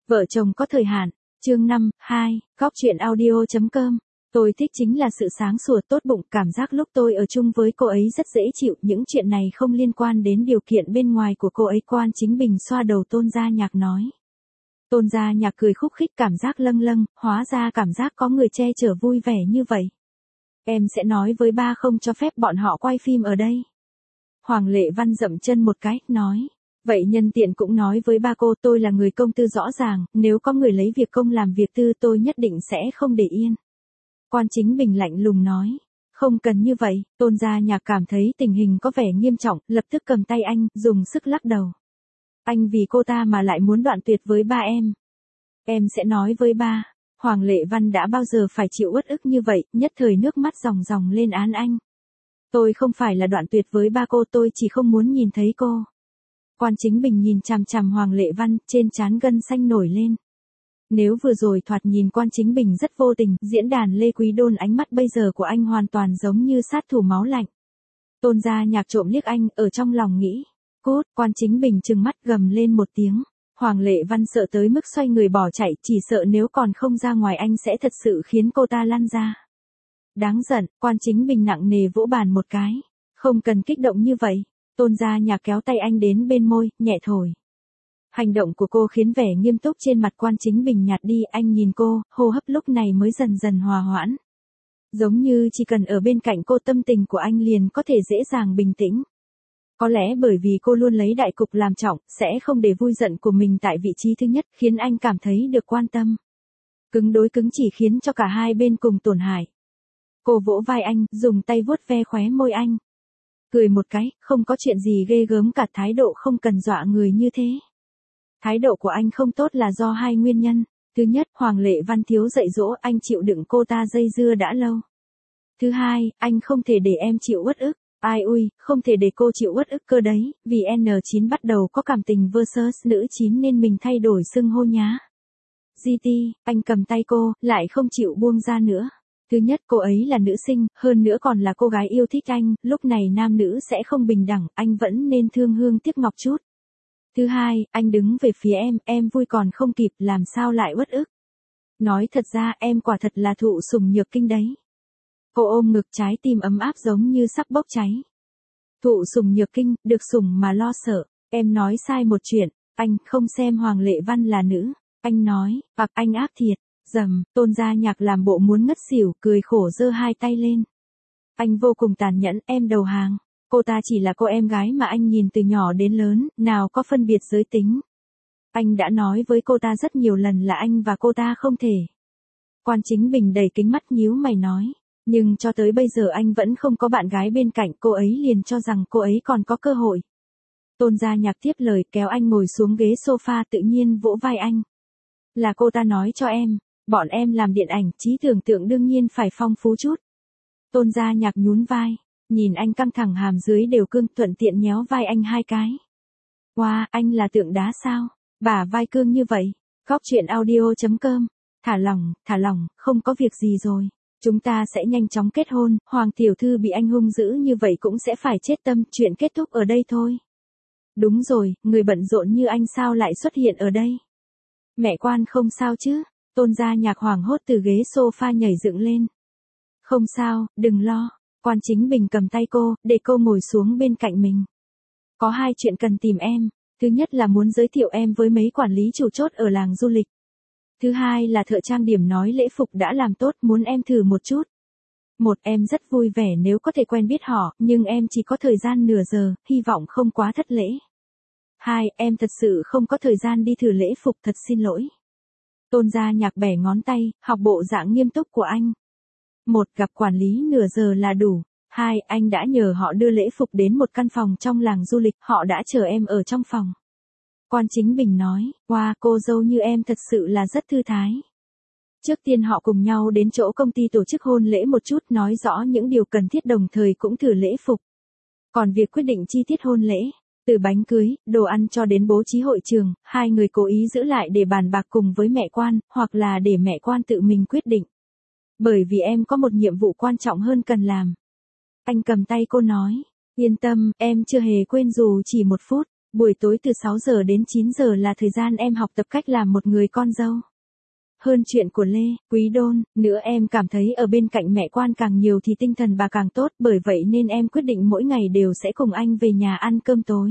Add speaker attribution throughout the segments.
Speaker 1: Vợ chồng có thời hạn. Chương 5, 2, góc chuyện audio.com. Tôi thích chính là sự sáng sủa tốt bụng, cảm giác lúc tôi ở chung với cô ấy rất dễ chịu, những chuyện này không liên quan đến điều kiện bên ngoài của cô ấy. Quan Chính Bình xoa đầu Tôn Gia Nhạc nói. Tôn Gia Nhạc cười khúc khích, cảm giác lâng lâng, hóa ra cảm giác có người che chở vui vẻ như vậy. Em sẽ nói với ba không cho phép bọn họ quay phim ở đây. Hoàng Lệ Văn dậm chân một cái, nói. Vậy nhân tiện cũng nói với ba cô, tôi là người công tư rõ ràng, nếu có người lấy việc công làm việc tư tôi nhất định sẽ không để yên. Quan Chính Bình lạnh lùng nói. Không cần như vậy. Tôn Gia Nhạc cảm thấy tình hình có vẻ nghiêm trọng, lập tức cầm tay anh, dùng sức lắc đầu. Anh vì cô ta mà lại muốn đoạn tuyệt với ba em. Em sẽ nói với ba. Hoàng Lệ Văn đã bao giờ phải chịu uất ức như vậy, nhất thời nước mắt ròng ròng lên án anh. Tôi không phải là đoạn tuyệt với ba cô, tôi chỉ không muốn nhìn thấy cô. Quan Chính Bình nhìn chằm chằm Hoàng Lệ Văn, trên trán gân xanh nổi lên. Nếu vừa rồi thoạt nhìn Quan Chính Bình rất vô tình, diễn đàn Lê Quý Đôn ánh mắt bây giờ của anh hoàn toàn giống như sát thủ máu lạnh. Tôn Gia Nhạc trộm liếc anh, ở trong lòng nghĩ. Cút, Quan Chính Bình trừng mắt gầm lên một tiếng. Hoàng Lệ Văn sợ tới mức xoay người bỏ chạy, chỉ sợ nếu còn không ra ngoài anh sẽ thật sự khiến cô ta lăn ra. Đáng giận, Quan Chính Bình nặng nề vỗ bàn một cái. Không cần kích động như vậy. Tôn Gia Nhạc kéo tay anh đến bên môi, nhẹ thổi. Hành động của cô khiến vẻ nghiêm túc trên mặt Quan Chính Bình nhạt đi, anh nhìn cô, hô hấp lúc này mới dần dần hòa hoãn. Giống như chỉ cần ở bên cạnh cô tâm tình của anh liền có thể dễ dàng bình tĩnh. Có lẽ bởi vì cô luôn lấy đại cục làm trọng, sẽ không để vui giận của mình tại vị trí thứ nhất, khiến anh cảm thấy được quan tâm. Cứng đối cứng chỉ khiến cho cả hai bên cùng tổn hại. Cô vỗ vai anh, dùng tay vuốt ve khóe môi anh. Cười một cái, không có chuyện gì ghê gớm cả, thái độ không cần dọa người như thế. Thái độ của anh không tốt là do hai nguyên nhân. Thứ nhất, Hoàng Lệ Văn thiếu dạy dỗ, anh chịu đựng cô ta dây dưa đã lâu. Thứ hai, anh không thể để em chịu uất ức. Ai ui, không thể để cô chịu uất ức cơ đấy, vì N9 bắt đầu có cảm tình versus nữ 9 nên mình thay đổi xưng hô nhá. GT, anh cầm tay cô, lại không chịu buông ra nữa. Thứ nhất, cô ấy là nữ sinh, hơn nữa còn là cô gái yêu thích anh, lúc này nam nữ sẽ không bình đẳng, anh vẫn nên thương hương tiếc ngọc chút. Thứ hai, anh đứng về phía em vui còn không kịp, làm sao lại uất ức. Nói thật ra, em quả thật là thụ sủng nhược kinh đấy. Cô ôm ngực, trái tim ấm áp giống như sắp bốc cháy. Thụ sủng nhược kinh, được sủng mà lo sợ. Em nói sai một chuyện, anh không xem Hoàng Lệ Văn là nữ. Anh nói, anh ác thiệt. Dầm, Tôn Gia Nhạc làm bộ muốn ngất xỉu, cười khổ giơ hai tay lên. Anh vô cùng tàn nhẫn, em đầu hàng. Cô ta chỉ là cô em gái mà anh nhìn từ nhỏ đến lớn, nào có phân biệt giới tính. Anh đã nói với cô ta rất nhiều lần là anh và cô ta không thể. Quan Chính Bình đầy kính mắt nhíu mày nói. Nhưng cho tới bây giờ anh vẫn không có bạn gái bên cạnh, cô ấy liền cho rằng cô ấy còn có cơ hội. Tôn Gia Nhạc tiếp lời, kéo anh ngồi xuống ghế sofa, tự nhiên vỗ vai anh. Là cô ta nói cho em, bọn em làm điện ảnh, trí tưởng tượng đương nhiên phải phong phú chút. Tôn Gia Nhạc nhún vai, nhìn anh căng thẳng hàm dưới đều cương, thuận tiện nhéo vai anh hai cái. Wow, anh là tượng đá sao? Bả vai cương như vậy. Góc chuyện audio.com. Thả lỏng, không có việc gì rồi. Chúng ta sẽ nhanh chóng kết hôn, Hoàng tiểu thư bị anh hung dữ như vậy cũng sẽ phải chết tâm, chuyện kết thúc ở đây thôi. Đúng rồi, người bận rộn như anh sao lại xuất hiện ở đây? Mẹ Quan không sao chứ? Tôn Gia Nhạc hoảng hốt từ ghế sofa nhảy dựng lên. Không sao, đừng lo. Quan Chính Bình cầm tay cô, để cô ngồi xuống bên cạnh mình. Có hai chuyện cần tìm em. Thứ nhất là muốn giới thiệu em với mấy quản lý chủ chốt ở làng du lịch. Thứ hai là thợ trang điểm nói lễ phục đã làm tốt, muốn em thử một chút. Em rất vui vẻ nếu có thể quen biết họ, nhưng em chỉ có thời gian nửa giờ, hy vọng không quá thất lễ. 2, em thật sự không có thời gian đi thử lễ phục, thật xin lỗi. Tôn Gia Nhạc bẻ ngón tay, học bộ dạng nghiêm túc của anh. 1, gặp quản lý nửa giờ là đủ. 2, anh đã nhờ họ đưa lễ phục đến một căn phòng trong làng du lịch, họ đã chờ em ở trong phòng. Quan Chính Bình nói, wow, cô dâu như em thật sự là rất thư thái. Trước tiên họ cùng nhau đến chỗ công ty tổ chức hôn lễ một chút, nói rõ những điều cần thiết, đồng thời cũng thử lễ phục. Còn việc quyết định chi tiết hôn lễ, từ bánh cưới, đồ ăn cho đến bố trí hội trường, hai người cố ý giữ lại để bàn bạc cùng với mẹ Quan, hoặc là để mẹ Quan tự mình quyết định. Bởi vì em có một nhiệm vụ quan trọng hơn cần làm. Anh cầm tay cô nói, yên tâm, em chưa hề quên dù chỉ một phút. Buổi tối từ 6 giờ đến 9 giờ là thời gian em học tập cách làm một người con dâu. Hơn chuyện của Lê, Quý Đôn, nữa em cảm thấy ở bên cạnh mẹ Quan càng nhiều thì tinh thần bà càng tốt, bởi vậy nên em quyết định mỗi ngày đều sẽ cùng anh về nhà ăn cơm tối.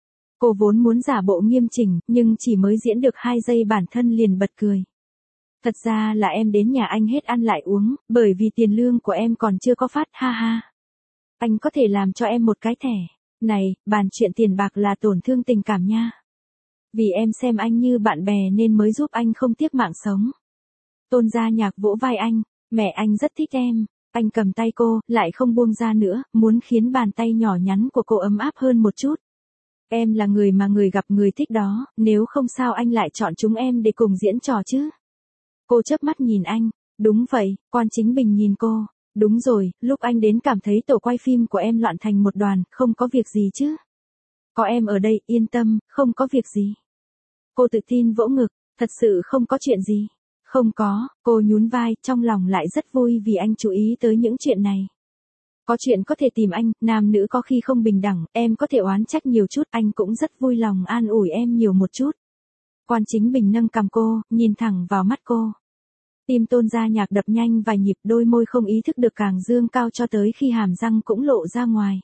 Speaker 1: Cô vốn muốn giả bộ nghiêm chỉnh, nhưng chỉ mới diễn được 2 giây bản thân liền bật cười. Thật ra là em đến nhà anh hết ăn lại uống, bởi vì tiền lương của em còn chưa có phát, ha ha. Anh có thể làm cho em một cái thẻ. Này, bàn chuyện tiền bạc là tổn thương tình cảm nha. Vì em xem anh như bạn bè nên mới giúp anh không tiếc mạng sống. Tôn Gia Nhạc vỗ vai anh, mẹ anh rất thích em. Anh cầm tay cô, lại không buông ra nữa, muốn khiến bàn tay nhỏ nhắn của cô ấm áp hơn một chút. Em là người mà người gặp người thích đó, nếu không sao anh lại chọn chúng em để cùng diễn trò chứ. Cô chớp mắt nhìn anh, đúng vậy, Quan Chính Bình nhìn cô, đúng rồi, lúc anh đến cảm thấy tổ quay phim của em loạn thành một đoàn, không có việc gì chứ. Có em ở đây, yên tâm, không có việc gì. Cô tự tin vỗ ngực, thật sự không có chuyện gì. Không có, cô nhún vai, trong lòng lại rất vui vì anh chú ý tới những chuyện này. Có chuyện có thể tìm anh, nam nữ có khi không bình đẳng, em có thể oán trách nhiều chút, anh cũng rất vui lòng an ủi em nhiều một chút. Quan Chính Bình nâng cằm cô, nhìn thẳng vào mắt cô. Tim Tôn Gia Nhạc đập nhanh vài nhịp, đôi môi không ý thức được càng dương cao cho tới khi hàm răng cũng lộ ra ngoài.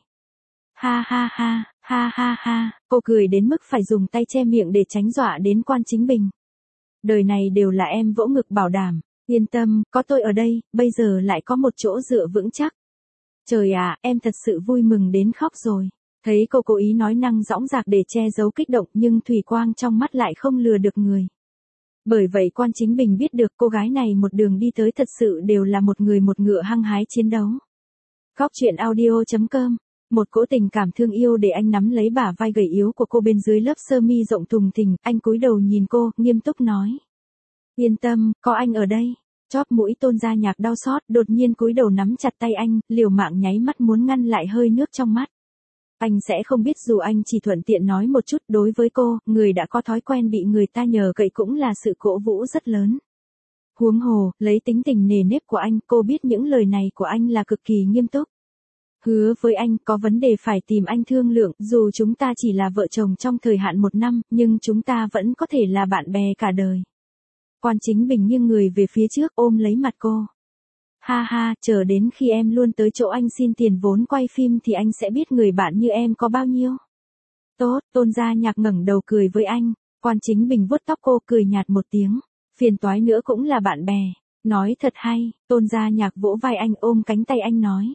Speaker 1: Ha ha ha, ha ha ha, cô cười đến mức phải dùng tay che miệng để tránh dọa đến Quan Chính Bình. Đời này đều là em vỗ ngực bảo đảm, yên tâm, có tôi ở đây, bây giờ lại có một chỗ dựa vững chắc. Trời ạ, em thật sự vui mừng đến khóc rồi. Thấy cô cố ý nói năng dõng dạc để che giấu kích động nhưng thủy quang trong mắt lại không lừa được người. Bởi vậy Quan Chính Bình biết được cô gái này một đường đi tới thật sự đều là một người một ngựa hăng hái chiến đấu. Góc chuyện audio.com. Một cỗ tình cảm thương yêu để anh nắm lấy bả vai gầy yếu của cô bên dưới lớp sơ mi rộng thùng thình, anh cúi đầu nhìn cô, nghiêm túc nói. Yên tâm, có anh ở đây. Chóp mũi Tôn Gia Nhạc đau xót, đột nhiên cúi đầu nắm chặt tay anh, liều mạng nháy mắt muốn ngăn lại hơi nước trong mắt. Anh sẽ không biết dù anh chỉ thuận tiện nói một chút, đối với cô, người đã có thói quen bị người ta nhờ cậy cũng là sự cổ vũ rất lớn. Huống hồ, lấy tính tình nề nếp của anh, cô biết những lời này của anh là cực kỳ nghiêm túc. Hứa với anh, có vấn đề phải tìm anh thương lượng, dù chúng ta chỉ là vợ chồng trong thời hạn 1 năm, nhưng chúng ta vẫn có thể là bạn bè cả đời. Quan Chính Bình nghiêng người về phía trước ôm lấy mặt cô. Ha ha, chờ đến khi em luôn tới chỗ anh xin tiền vốn quay phim thì anh sẽ biết người bạn như em có bao nhiêu. Tốt, Tôn Gia Nhạc ngẩng đầu cười với anh. Quan Chính Bình vuốt tóc cô cười nhạt một tiếng. Phiền toái nữa cũng là bạn bè. Nói thật hay, Tôn Gia Nhạc vỗ vai anh ôm cánh tay anh nói.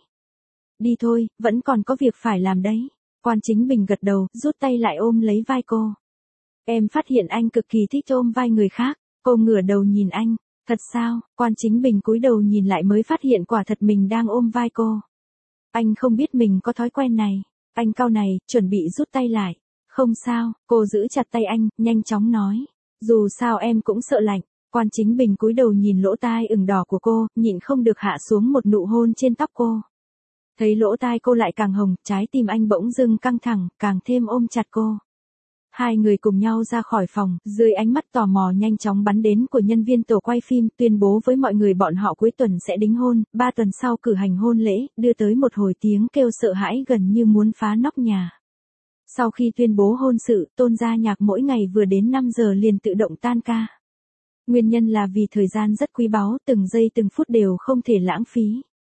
Speaker 1: Đi thôi, vẫn còn có việc phải làm đấy. Quan Chính Bình gật đầu, rút tay lại ôm lấy vai cô. Em phát hiện anh cực kỳ thích ôm vai người khác. Cô ngửa đầu nhìn anh. Thật sao? Quan Chính Bình cúi đầu nhìn lại mới phát hiện quả thật mình đang ôm vai cô. Anh không biết mình có thói quen này. Anh cau này, chuẩn bị rút tay lại. Không sao, cô giữ chặt tay anh, nhanh chóng nói. Dù sao em cũng sợ lạnh. Quan Chính Bình cúi đầu nhìn lỗ tai ửng đỏ của cô, nhịn không được hạ xuống một nụ hôn trên tóc cô. Thấy lỗ tai cô lại càng hồng, trái tim anh bỗng dưng căng thẳng, càng thêm ôm chặt cô. Hai người cùng nhau ra khỏi phòng, dưới ánh mắt tò mò nhanh chóng bắn đến của nhân viên tổ quay phim, tuyên bố với mọi người bọn họ cuối tuần sẽ đính hôn, 3 tuần sau cử hành hôn lễ, đưa tới một hồi tiếng kêu sợ hãi gần như muốn phá nóc nhà. Sau khi tuyên bố hôn sự, Tôn Gia Nhạc mỗi ngày vừa đến 5 giờ liền tự động tan ca. Nguyên nhân là vì thời gian rất quý báu, từng giây từng phút đều không thể lãng phí.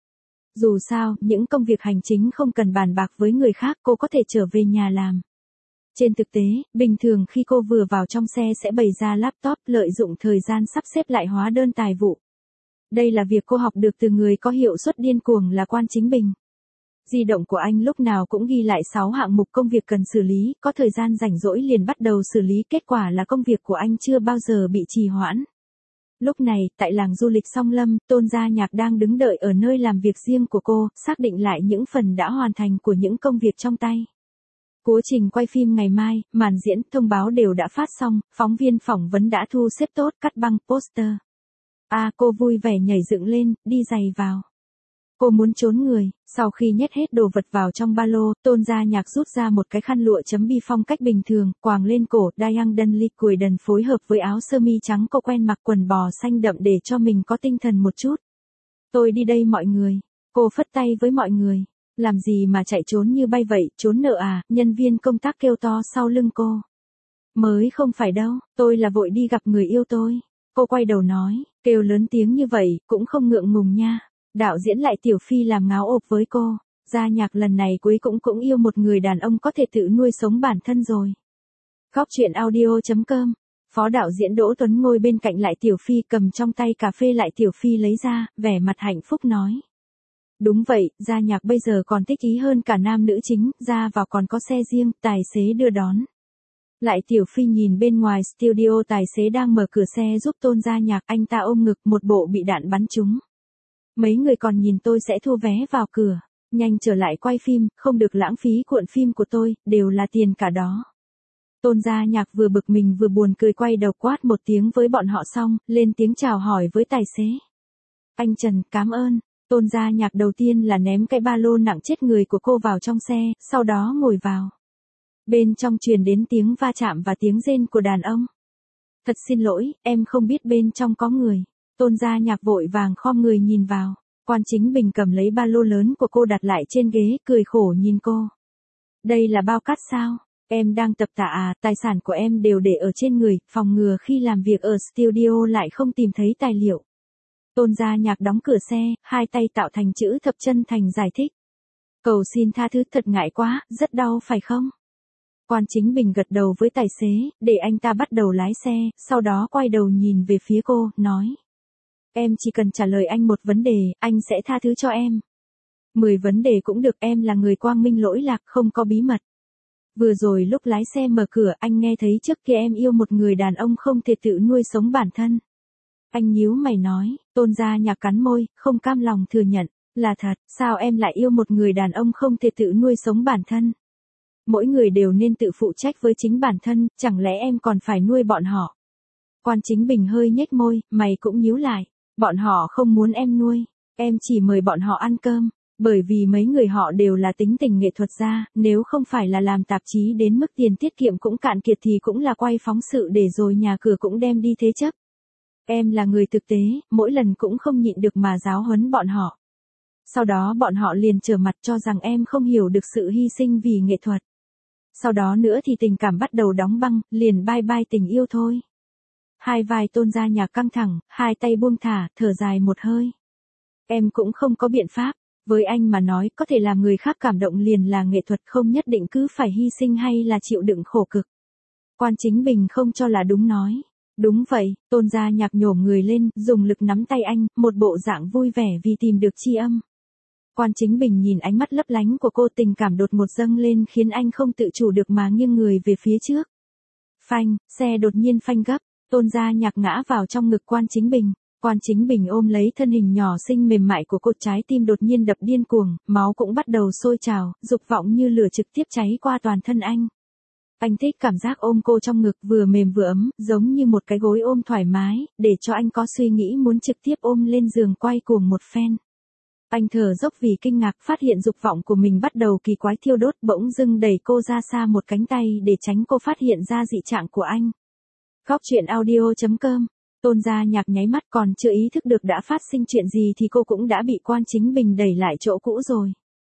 Speaker 1: Dù sao, những công việc hành chính không cần bàn bạc với người khác, cô có thể trở về nhà làm. Trên thực tế, bình thường khi cô vừa vào trong xe sẽ bày ra laptop, lợi dụng thời gian sắp xếp lại hóa đơn tài vụ. Đây là việc cô học được từ người có hiệu suất điên cuồng là Quan Chính Bình. Di động của anh lúc nào cũng ghi lại 6 hạng mục công việc cần xử lý, có thời gian rảnh rỗi liền bắt đầu xử lý, kết quả là công việc của anh chưa bao giờ bị trì hoãn. Lúc này, tại làng du lịch Song Lâm, Tôn Gia Nhạc đang đứng đợi ở nơi làm việc riêng của cô, xác định lại những phần đã hoàn thành của những công việc trong tay. Quá trình quay phim ngày mai, màn diễn, thông báo đều đã phát xong, phóng viên phỏng vấn đã thu xếp tốt, cắt băng, poster. Cô vui vẻ nhảy dựng lên, đi giày vào. Cô muốn trốn người, sau khi nhét hết đồ vật vào trong ba lô, Tôn Gia Nhạc rút ra một cái khăn lụa chấm bi phong cách bình thường, quàng lên cổ, Diane Dunley cười đần phối hợp với áo sơ mi trắng cô quen mặc quần bò xanh đậm để cho mình có tinh thần một chút. Tôi đi đây mọi người. Cô phất tay với mọi người. Làm gì mà chạy trốn như bay vậy, trốn nợ à, nhân viên công tác kêu to sau lưng cô. Mới không phải đâu, tôi là vội đi gặp người yêu tôi. Cô quay đầu nói, kêu lớn tiếng như vậy, cũng không ngượng ngùng nha. Đạo diễn lại Tiểu Phi làm ngáo ộp với cô. Gia Nhạc lần này cuối cũng yêu một người đàn ông có thể tự nuôi sống bản thân rồi. Góc truyện audio.com. Phó đạo diễn Đỗ Tuấn ngồi bên cạnh lại Tiểu Phi, cầm trong tay cà phê lại Tiểu Phi lấy ra, vẻ mặt hạnh phúc nói. Đúng vậy, Gia Nhạc bây giờ còn thích ý hơn cả nam nữ chính, ra vào còn có xe riêng, tài xế đưa đón. Lại Tiểu Phi nhìn bên ngoài studio, tài xế đang mở cửa xe giúp Tôn Gia Nhạc, anh ta ôm ngực, một bộ bị đạn bắn trúng. Mấy người còn nhìn tôi sẽ thu vé vào cửa, nhanh trở lại quay phim, không được lãng phí cuộn phim của tôi, đều là tiền cả đó. Tôn Gia Nhạc vừa bực mình vừa buồn cười, quay đầu quát một tiếng với bọn họ xong, lên tiếng chào hỏi với tài xế. Anh Trần, cảm ơn. Tôn Gia Nhạc đầu tiên là ném cái ba lô nặng chết người của cô vào trong xe, sau đó ngồi vào. Bên trong truyền đến tiếng va chạm và tiếng rên của đàn ông. Thật xin lỗi, em không biết bên trong có người. Tôn Gia Nhạc vội vàng khom người nhìn vào. Quan Chính Bình cầm lấy ba lô lớn của cô đặt lại trên ghế, cười khổ nhìn cô. Đây là bao cát sao? Em đang tập tạ à, tài sản của em đều để ở trên người, phòng ngừa khi làm việc ở studio lại không tìm thấy tài liệu. Tôn Gia Nhạc đóng cửa xe, hai tay tạo thành chữ thập chân thành giải thích. Cầu xin tha thứ, thật ngại quá, rất đau phải không? Quan Chính Bình gật đầu với tài xế, để anh ta bắt đầu lái xe, sau đó quay đầu nhìn về phía cô, nói. Em chỉ cần trả lời anh một vấn đề, anh sẽ tha thứ cho em. 10 vấn đề cũng được, em là người quang minh lỗi lạc, không có bí mật. Vừa rồi lúc lái xe mở cửa, anh nghe thấy trước kia em yêu một người đàn ông không thể tự nuôi sống bản thân. Anh nhíu mày nói, Tôn Gia Nhạc cắn môi, không cam lòng thừa nhận, là thật, sao em lại yêu một người đàn ông không thể tự nuôi sống bản thân? Mỗi người đều nên tự phụ trách với chính bản thân, chẳng lẽ em còn phải nuôi bọn họ? Quan Chính Bình hơi nhếch môi, mày cũng nhíu lại, bọn họ không muốn em nuôi, em chỉ mời bọn họ ăn cơm, bởi vì mấy người họ đều là tính tình nghệ thuật gia, nếu không phải là làm tạp chí đến mức tiền tiết kiệm cũng cạn kiệt thì cũng là quay phóng sự để rồi nhà cửa cũng đem đi thế chấp. Em là người thực tế, mỗi lần cũng không nhịn được mà giáo huấn bọn họ. Sau đó bọn họ liền trở mặt cho rằng em không hiểu được sự hy sinh vì nghệ thuật. Sau đó nữa thì tình cảm bắt đầu đóng băng, liền bye bye tình yêu thôi. Hai vai Tôn Gia Nhạc căng thẳng, hai tay buông thả, thở dài một hơi. Em cũng không có biện pháp, với anh mà nói có thể làm người khác cảm động liền là nghệ thuật, không nhất định cứ phải hy sinh hay là chịu đựng khổ cực. Quan Chính Bình không cho là đúng nói. Đúng vậy, Tôn Gia Nhạc nhổm người lên, dùng lực nắm tay anh, một bộ dạng vui vẻ vì tìm được tri âm. Quan Chính Bình nhìn ánh mắt lấp lánh của cô, tình cảm đột ngột dâng lên khiến anh không tự chủ được mà nghiêng người về phía trước. Phanh, xe đột nhiên phanh gấp, Tôn Gia Nhạc ngã vào trong ngực Quan Chính Bình. Quan Chính Bình ôm lấy thân hình nhỏ xinh mềm mại của cô, trái tim đột nhiên đập điên cuồng, máu cũng bắt đầu sôi trào, dục vọng như lửa trực tiếp cháy qua toàn thân anh. Anh thích cảm giác ôm cô trong ngực, vừa mềm vừa ấm, giống như một cái gối ôm thoải mái, để cho anh có suy nghĩ muốn trực tiếp ôm lên giường quay cuồng một phen. Anh thở dốc vì kinh ngạc, phát hiện dục vọng của mình bắt đầu kỳ quái thiêu đốt, bỗng dưng đẩy cô ra xa một cánh tay để tránh cô phát hiện ra dị trạng của anh. Góc truyện audio.com. Tôn Gia Nhạc nháy mắt, còn chưa ý thức được đã phát sinh chuyện gì thì cô cũng đã bị Quan Chính Bình đẩy lại chỗ cũ rồi.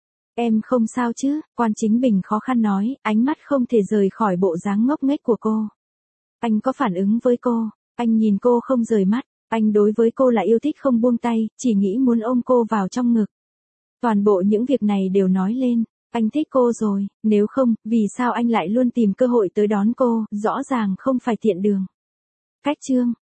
Speaker 1: Em không sao chứ? Quan Chính Bình khó khăn nói, ánh mắt không thể rời khỏi bộ dáng ngốc nghếch của cô. Anh có phản ứng với cô, anh nhìn cô không rời mắt, anh đối với cô là yêu thích không buông tay, chỉ nghĩ muốn ôm cô vào trong ngực. Toàn bộ những việc này đều nói lên, anh thích cô rồi, nếu không, vì sao anh lại luôn tìm cơ hội tới đón cô, rõ ràng không phải tiện đường. Cách chương